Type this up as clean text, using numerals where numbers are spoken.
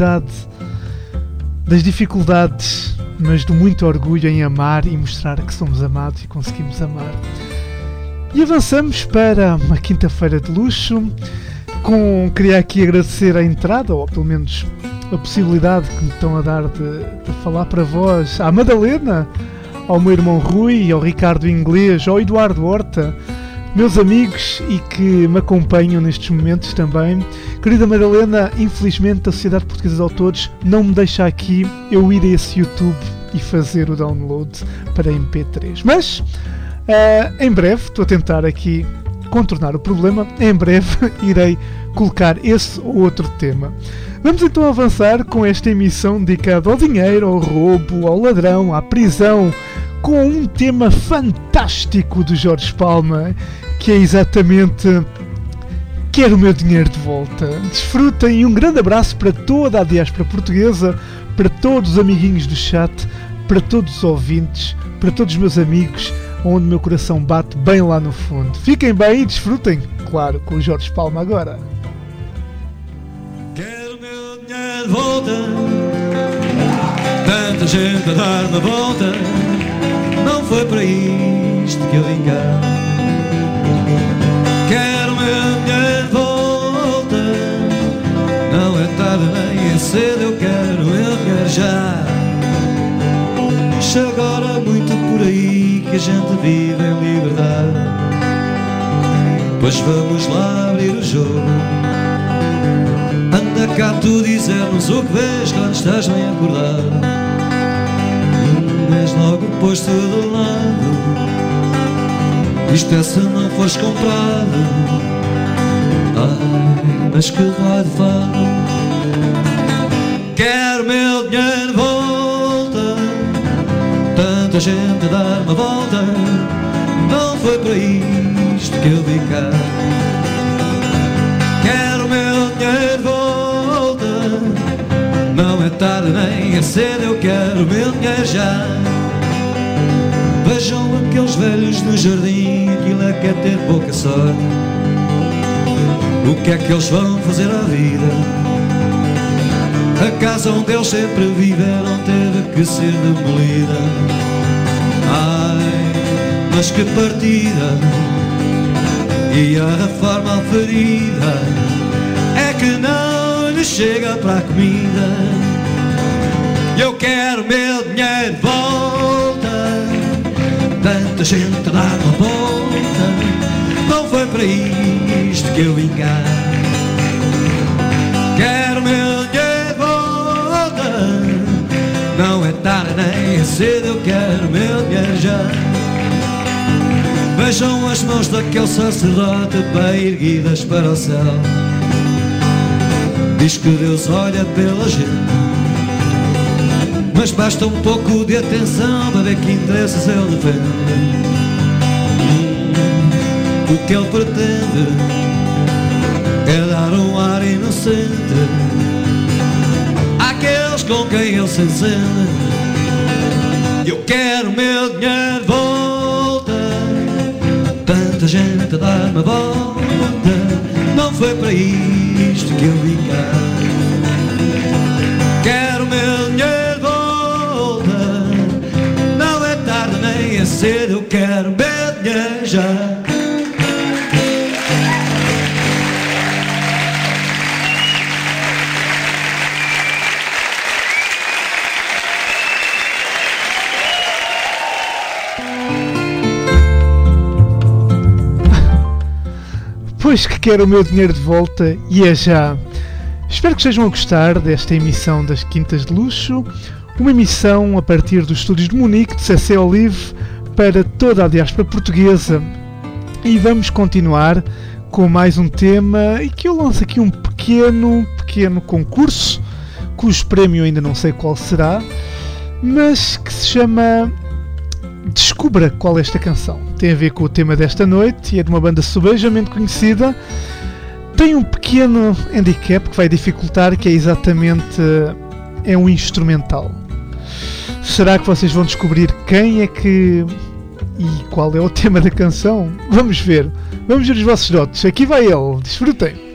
das dificuldades, mas do muito orgulho em amar e mostrar que somos amados e conseguimos amar. E avançamos para uma quinta-feira de luxo. Queria aqui agradecer a entrada, ou pelo menos a possibilidade que me estão a dar de falar para vós, à Madalena, ao meu irmão Rui, ao Ricardo Inglês, ao Eduardo Horta, meus amigos e que me acompanham nestes momentos também. Querida Madalena, infelizmente a Sociedade Portuguesa de Autores não me deixa aqui eu ir a esse YouTube e fazer o download para MP3. Mas, em breve, estou a tentar aqui contornar o problema, em breve irei colocar esse ou outro tema. Vamos então avançar com esta emissão dedicada ao dinheiro, ao roubo, ao ladrão, à prisão, com um tema fantástico do Jorge Palma, que é exatamente Quero o meu dinheiro de volta. Desfrutem e um grande abraço para toda a diáspora portuguesa, para todos os amiguinhos do chat, para todos os ouvintes, para todos os meus amigos, onde o meu coração bate bem lá no fundo. Fiquem bem e desfrutem, claro, com o Jorge Palma agora. Quero o meu dinheiro de volta, tanta gente a dar-me a volta, não foi para isto que eu vim cá. Quero o meu dinheiro de volta, não é tarde nem é cedo, eu quero já. Agora muito por aí que a gente vive em liberdade, pois vamos lá abrir o jogo. Anda cá tu dizer-nos o que vês quando estás bem acordado. És logo posto de lado, isto é se não fores comprado. Ai, mas que raio de fado. Quero meu dinheiro de volta, tanta gente a dar-me a volta, não foi para isto que eu vim cá. Quero o meu dinheiro de volta, não é tarde nem é cedo, eu quero o meu dinheiro já. Vejam aqueles velhos no jardim, aquilo é que é ter pouca sorte. O que é que eles vão fazer à vida? A casa onde eles sempre viveram teve que ser demolida. Ai, mas que partida, e a reforma ferida é que não lhe chega para a comida. Eu quero meu dinheiro de volta, tanta gente a dar uma volta, não foi para isto que eu vim cá. Quero meu dinheiro de volta, não é tarde nem é cedo, eu quero meu dinheiro já. Vejam as mãos daquele sacerdote bem erguidas para o céu. Diz que Deus olha pela gente, mas basta um pouco de atenção para ver que interesses ele defende. O que ele pretende é dar um ar inocente àqueles com quem ele se encende. Eu quero meu dinheiro de volta, tanta gente a dar-me a volta, não foi para isto que eu vim cá. Quero meu dinheiro de volta, não é tarde nem é cedo, eu quero meu dinheiro já. Pois que quero o meu dinheiro de volta e é já. Espero que estejam a gostar desta emissão das Quintas de Luxo, uma emissão a partir dos estúdios de Munique, de CC Olive, para toda a diáspora portuguesa. E vamos continuar com mais um tema e que eu lanço aqui um pequeno concurso, cujo prémio ainda não sei qual será, mas que se chama Descubra qual é esta canção. Tem a ver com o tema desta noite e é de uma banda subejamente conhecida. Tem um pequeno handicap que vai dificultar, que é exatamente é um instrumental. Será que vocês vão descobrir quem é que e qual é o tema da canção? Vamos ver os vossos dotes. Aqui vai ele, desfrutem.